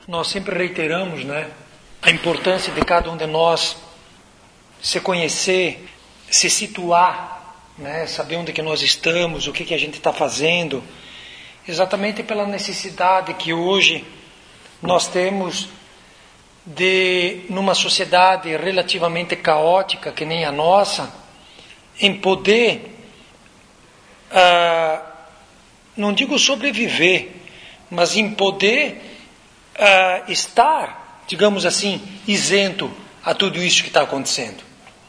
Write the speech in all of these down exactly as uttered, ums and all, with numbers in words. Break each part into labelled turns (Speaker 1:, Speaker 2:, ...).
Speaker 1: Nós sempre reiteramos, né, a importância de cada um de nós se conhecer, se situar, né, saber onde que nós estamos, o que que a gente está fazendo, exatamente pela necessidade que hoje nós temos de, numa sociedade relativamente caótica que nem a nossa, em poder, ah, não digo sobreviver, mas em poder ah, estar, digamos assim, isento a tudo isso que está acontecendo.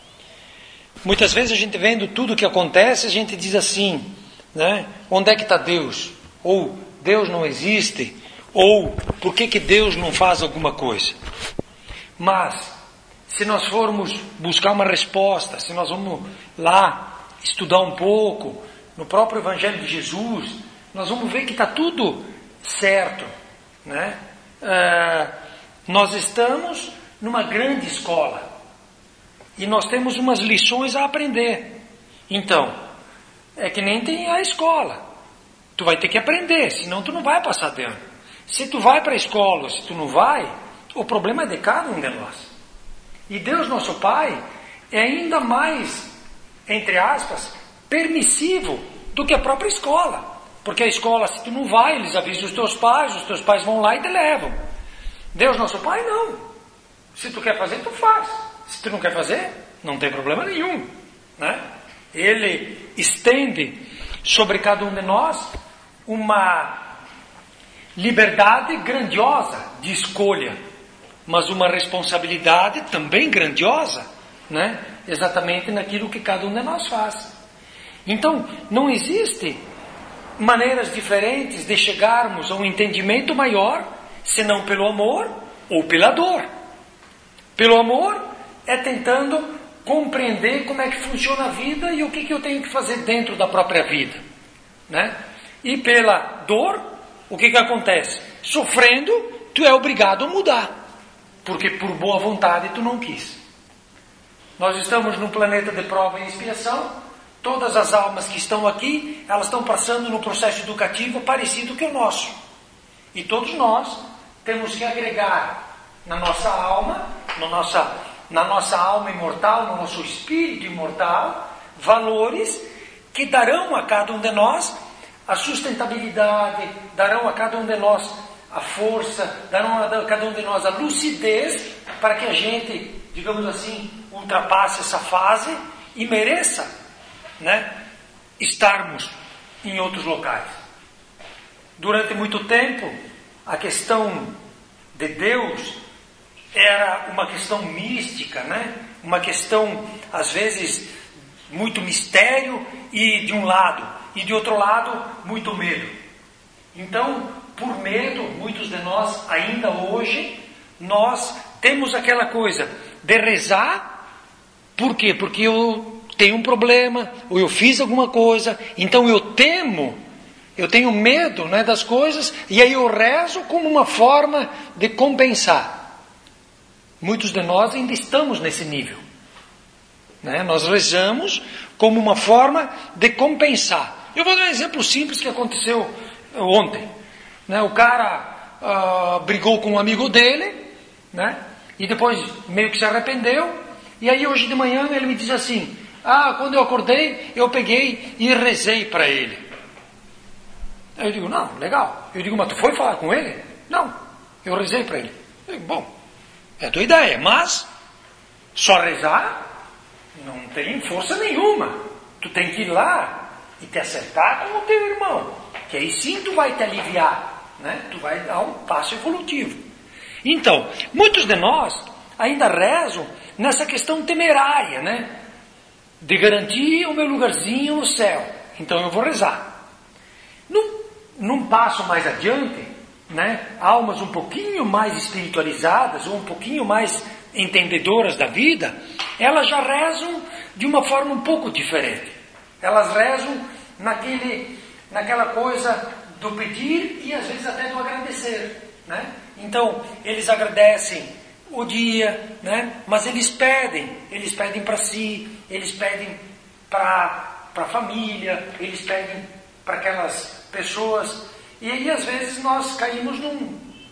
Speaker 1: Muitas vezes a gente vendo tudo o que acontece, a gente diz assim, né? Onde é que está Deus? Ou Deus não existe? Ou por que que Deus não faz alguma coisa? Mas, se nós formos buscar uma resposta, se nós vamos lá estudar um pouco no próprio Evangelho de Jesus, nós vamos ver que está tudo certo, né? Ah, nós estamos numa grande escola e nós temos umas lições a aprender. Então, é que nem tem a escola. Tu vai ter que aprender, senão tu não vai passar de ano. Se tu vai para a escola, se tu não vai, o problema é de cada um de nós. E Deus, nosso Pai, é ainda mais, entre aspas, permissivo do que a própria escola. Porque a escola, se tu não vai, eles avisam os teus pais, os teus pais vão lá e te levam. Deus, nosso Pai, não. Se tu quer fazer, tu faz. Se tu não quer fazer, não tem problema nenhum, né? Ele estende sobre cada um de nós uma liberdade grandiosa de escolha, mas uma responsabilidade também grandiosa, né? Exatamente naquilo que cada um de nós faz. Então, não existe maneiras diferentes de chegarmos a um entendimento maior, senão pelo amor ou pela dor. Pelo amor é tentando compreender como é que funciona a vida e o que, que eu tenho que fazer dentro da própria vida, né? E pela dor, o que, que acontece? Sofrendo, tu é obrigado a mudar, porque por boa vontade tu não quis. Nós estamos num planeta de prova e expiação. Todas as almas que estão aqui, elas estão passando num processo educativo parecido que o nosso. E todos nós temos que agregar na nossa alma, na nossa, na nossa alma imortal, no nosso espírito imortal, valores que darão a cada um de nós a sustentabilidade, darão a cada um de nós a força, darão a cada um de nós a lucidez para que a gente, digamos assim, ultrapasse essa fase e mereça, né, estarmos em outros locais. Durante muito tempo, a questão de Deus era uma questão mística, né? Uma questão, às vezes, muito mistério e de um lado, e de outro lado, muito medo. Então, por medo, muitos de nós, ainda hoje, nós temos aquela coisa de rezar. Por quê? Porque eu tenho um problema, ou eu fiz alguma coisa, então eu temo, eu tenho medo, né, das coisas, e aí eu rezo como uma forma de compensar. Muitos de nós ainda estamos nesse nível, né? Nós rezamos como uma forma de compensar. Eu vou dar um exemplo simples que aconteceu ontem, né? O cara uh, brigou com um amigo dele, né? E depois meio que se arrependeu, e aí hoje de manhã ele me diz assim: ah, quando eu acordei, eu peguei e rezei para ele. Aí eu digo: não, legal. Eu digo: mas tu foi falar com ele? Não, eu rezei para ele. Eu digo: bom, é a tua ideia, mas só rezar não tem força nenhuma. Tu tem que ir lá e te acertar com o teu irmão, que aí sim tu vai te aliviar, né? Tu vai dar um passo evolutivo. Então, muitos de nós ainda rezam nessa questão temerária, né? De garantir o meu lugarzinho no céu. Então eu vou rezar. Num, num passo mais adiante, né? Almas um pouquinho mais espiritualizadas ou um pouquinho mais entendedoras da vida, elas já rezam de uma forma um pouco diferente. Elas rezam naquele, naquela coisa do pedir e às vezes até do agradecer, né? Então eles agradecem o dia, né? Mas eles pedem, eles pedem para si, eles pedem para a família, eles pedem para aquelas pessoas. E aí às vezes nós caímos num,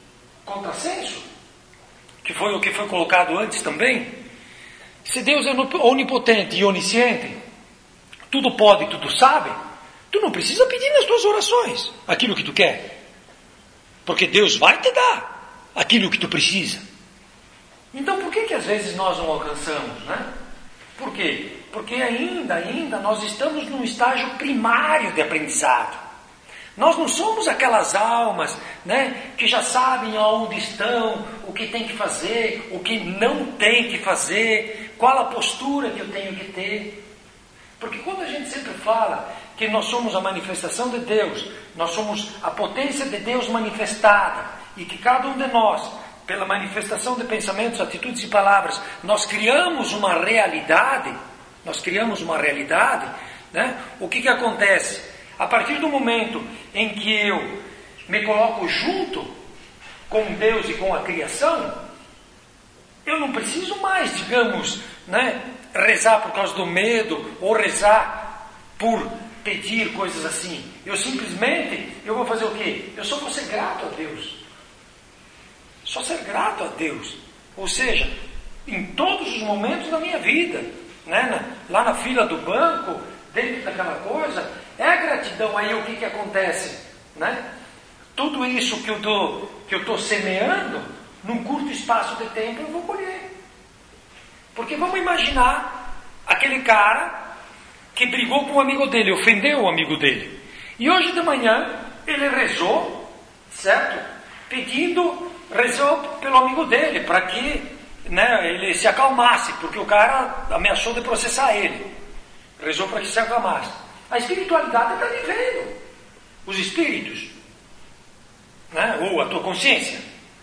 Speaker 1: contrassenso, que foi o que foi colocado antes também. Se Deus é onipotente e onisciente, tudo pode, tudo sabe, tu não precisa pedir nas tuas orações aquilo que tu quer, porque Deus vai te dar aquilo que tu precisa. Então por que que às vezes nós não alcançamos, né? Por quê? Porque ainda, ainda nós estamos num estágio primário de aprendizado. Nós não somos aquelas almas, né, que já sabem aonde estão, o que tem que fazer, o que não tem que fazer, qual a postura que eu tenho que ter. Porque quando a gente sempre fala que nós somos a manifestação de Deus, nós somos a potência de Deus manifestada, e que cada um de nós, pela manifestação de pensamentos, atitudes e palavras, nós criamos uma realidade, nós criamos uma realidade, né? O que que acontece? A partir do momento em que eu me coloco junto com Deus e com a criação, eu não preciso mais, digamos, né, rezar por causa do medo, ou rezar por pedir coisas assim. Eu simplesmente, eu vou fazer o quê? Eu só vou ser grato a Deus. Só ser grato a Deus. Ou seja, em todos os momentos da minha vida, né, lá na fila do banco, dentro daquela coisa, é a gratidão. Aí o que que acontece, né? Tudo isso que eu dou, que eu estou semeando, num curto espaço de tempo eu vou colher. Porque vamos imaginar aquele cara que brigou com o amigo dele, ofendeu o amigo dele, e hoje de manhã ele rezou, certo? Pedindo, rezou pelo amigo dele, para que, né, ele se acalmasse, porque o cara ameaçou de processar ele. Rezou para que se acalmasse. A espiritualidade está lhe vendo. Os espíritos, né? Ou a tua consciência.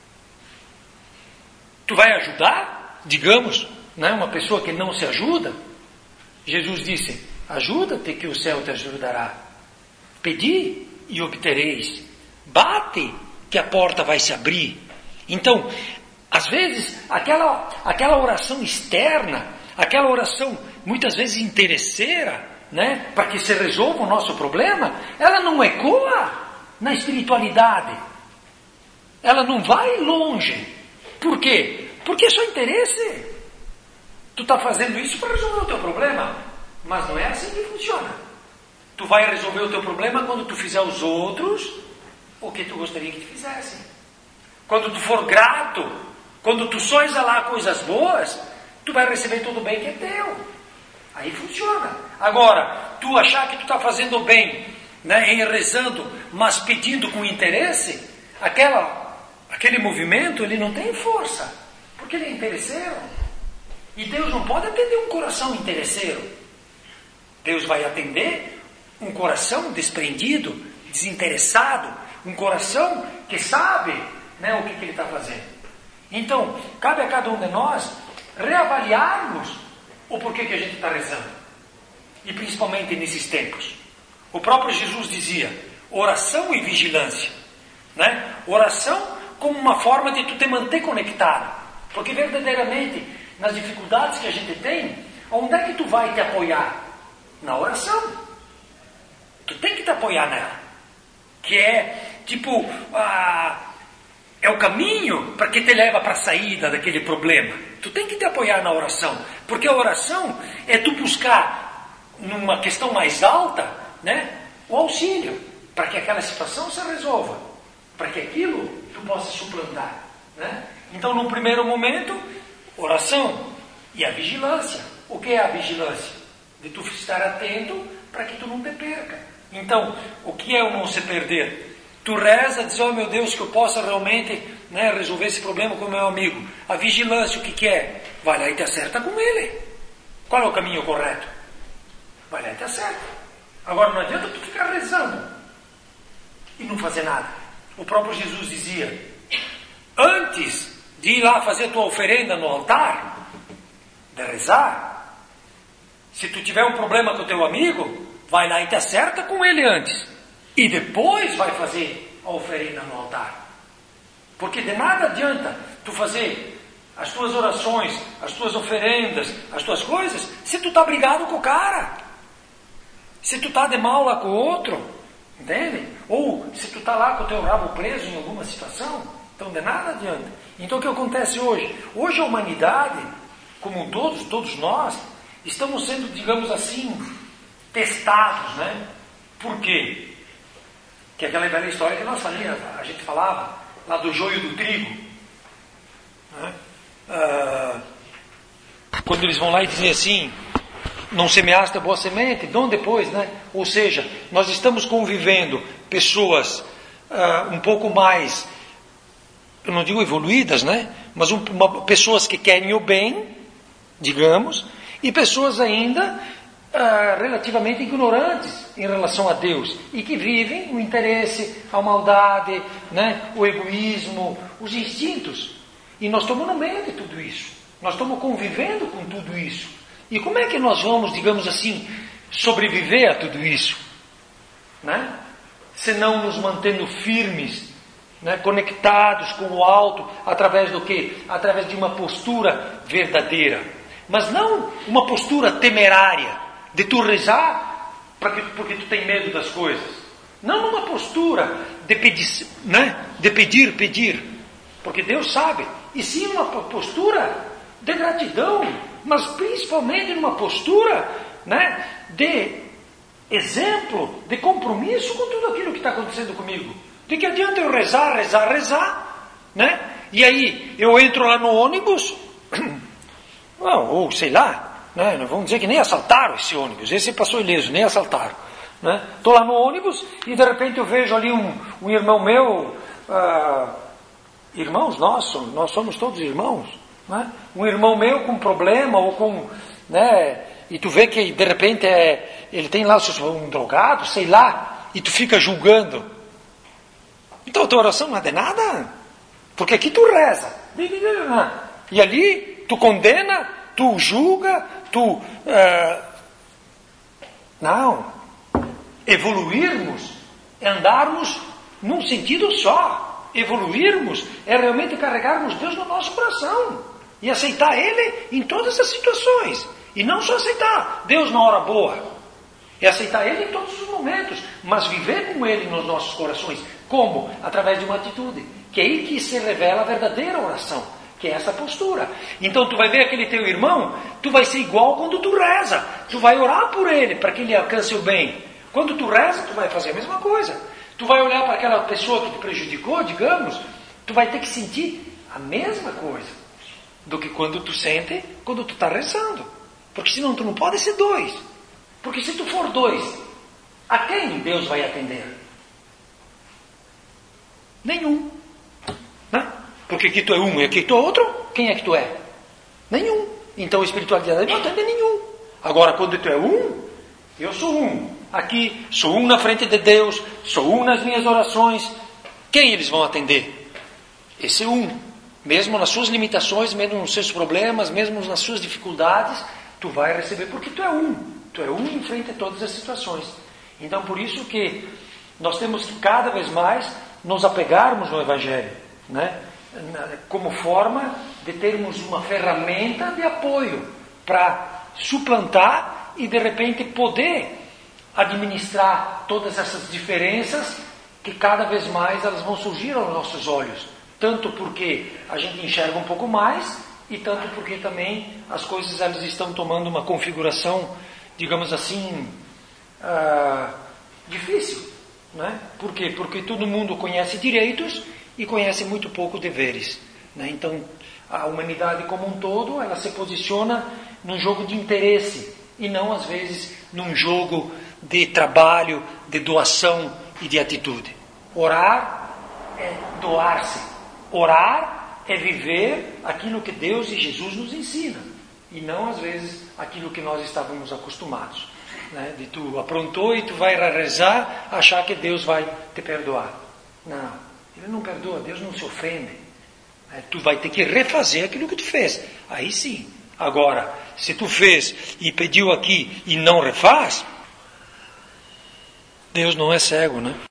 Speaker 1: Tu vai ajudar, digamos, né? Uma pessoa que não se ajuda. Jesus disse: ajuda-te que o céu te ajudará. Pedi e obtereis. Bate que a porta vai se abrir. Então, às vezes, aquela, aquela oração externa, aquela oração muitas vezes interesseira, né, para que se resolva o nosso problema, ela não ecoa na espiritualidade. Ela não vai longe. Por quê? Porque é só interesse. Tu está fazendo isso para resolver o teu problema, mas não é assim que funciona. Tu vai resolver o teu problema quando tu fizer aos outros o que tu gostaria que te fizessem. Quando tu for grato, quando tu só exalar coisas boas, tu vai receber tudo bem que é teu. Aí funciona. Agora, tu achar que tu está fazendo bem, né, em rezando, mas pedindo com interesse, aquela, aquele movimento, ele não tem força, porque ele é interesseiro. E Deus não pode atender um coração interesseiro. Deus vai atender um coração desprendido, desinteressado, um coração que sabe, né, o que, que ele está fazendo. Então, cabe a cada um de nós reavaliarmos o porquê que a gente está rezando. E principalmente nesses tempos. O próprio Jesus dizia, oração e vigilância, né? Oração como uma forma de tu te manter conectado. Porque verdadeiramente, nas dificuldades que a gente tem, onde é que tu vai te apoiar? Na oração. Tu tem que te apoiar nela. Que é, tipo, a... é o caminho para que te leva para a saída daquele problema. Tu tem que te apoiar na oração. Porque a oração é tu buscar, numa questão mais alta, né, o auxílio, para que aquela situação se resolva. Para que aquilo tu possa suplantar. Né? Então, num primeiro momento, oração e a vigilância. O que é a vigilância? De tu estar atento para que tu não te perca. Então, o que é o não se perder? Tu reza, diz, oh meu Deus, que eu possa realmente, né, resolver esse problema com o meu amigo. A vigilância, o que, que é? Vai lá e te acerta com ele. Qual é o caminho correto? Vai lá e te acerta. Agora não adianta tu ficar rezando e não fazer nada. O próprio Jesus dizia, antes de ir lá fazer a tua oferenda no altar, de rezar, se tu tiver um problema com o teu amigo, vai lá e te acerta com ele antes. E depois vai fazer a oferenda no altar. Porque de nada adianta tu fazer as tuas orações, as tuas oferendas, as tuas coisas, se tu está brigado com o cara. Se tu está de mal lá com o outro. Entende? Ou se tu está lá com o teu rabo preso em alguma situação. Então de nada adianta. Então o que acontece hoje? Hoje a humanidade, como todos, todos nós, estamos sendo, digamos assim, testados, né? Por quê? Que é aquela velha história que nós falamos, a gente falava, lá do joio do trigo. Né? Ah, quando eles vão lá e dizem assim, não semeaste a boa semente, dão depois, né? Ou seja, nós estamos convivendo pessoas ah, um pouco mais, eu não digo evoluídas, né? Mas um, uma, pessoas que querem o bem, digamos, e pessoas ainda ah, relativamente ignorantes em relação a Deus e que vivem o interesse, a maldade, né? O egoísmo, os instintos. E nós estamos no meio de tudo isso. Nós estamos convivendo com tudo isso. E como é que nós vamos, digamos assim, sobreviver a tudo isso? Né? Se não nos mantendo firmes, né? Conectados com o alto, através do quê? Através de uma postura verdadeira. Mas não uma postura temerária, de tu rezar porque, porque tu tem medo das coisas. Não numa postura de pedir, né? De pedir, pedir, porque Deus sabe. E sim uma postura de gratidão, mas principalmente numa postura, né, de exemplo, de compromisso com tudo aquilo que está acontecendo comigo. De que adianta eu rezar, rezar, rezar, né? E aí eu entro lá no ônibus, não, ou sei lá, né, vamos dizer que nem assaltaram esse ônibus, esse passou ileso, nem assaltaram. Né? Estou lá no ônibus e de repente eu vejo ali um, um irmão meu, ah, irmãos nossos, nós somos todos irmãos, né? Um irmão meu com problema ou com, né? E tu vê que de repente é, ele tem lá um drogado, sei lá, e tu fica julgando. Então a tua oração não é de nada, porque aqui tu reza e ali tu condena, tu julga, tu uh... não. Evoluirmos é andarmos num sentido só. Evoluirmos é realmente carregarmos Deus no nosso coração e aceitar Ele em todas as situações. E não só aceitar Deus na hora boa, é aceitar Ele em todos os momentos, mas viver com Ele nos nossos corações. Como? Através de uma atitude, que é aí que se revela a verdadeira oração, que é essa postura. Então tu vai ver aquele teu irmão, tu vai ser igual quando tu reza, tu vai orar por ele para que ele alcance o bem. Quando tu reza, tu vai fazer a mesma coisa. Tu vai olhar para aquela pessoa que te prejudicou, digamos, tu vai ter que sentir a mesma coisa do que quando tu sente, quando tu está rezando. Porque senão tu não pode ser dois. Porque se tu for dois, a quem Deus vai atender? Nenhum. Né? Porque aqui tu é um e aqui tu é outro, quem é que tu é? Nenhum. Então a espiritualidade não atende nenhum. Agora quando tu é um, eu sou um. Aqui, sou um na frente de Deus, sou um nas minhas orações. Quem eles vão atender? Esse um. Mesmo nas suas limitações, mesmo nos seus problemas, mesmo nas suas dificuldades, tu vai receber, porque tu é um. Tu é um em frente a todas as situações. Então, por isso que nós temos que cada vez mais nos apegarmos no Evangelho, né? Como forma de termos uma ferramenta de apoio para suplantar e, de repente, poder administrar todas essas diferenças que cada vez mais elas vão surgir aos nossos olhos, tanto porque a gente enxerga um pouco mais e tanto porque também as coisas elas estão tomando uma configuração, digamos assim, uh, difícil, né? Por quê? Porque todo mundo conhece direitos e conhece muito pouco deveres, né? Então a humanidade como um todo ela se posiciona num jogo de interesse e não às vezes num jogo de trabalho, de doação e de atitude. Orar é doar-se. Orar é viver aquilo que Deus e Jesus nos ensinam. E não, às vezes, aquilo que nós estávamos acostumados. Né? De tu aprontou e tu vai rezar, achar que Deus vai te perdoar. Não, Ele não perdoa, Deus não se ofende. É, tu vai ter que refazer aquilo que tu fez. Aí sim. Agora, se tu fez e pediu aqui e não refaz, Deus não é cego, né?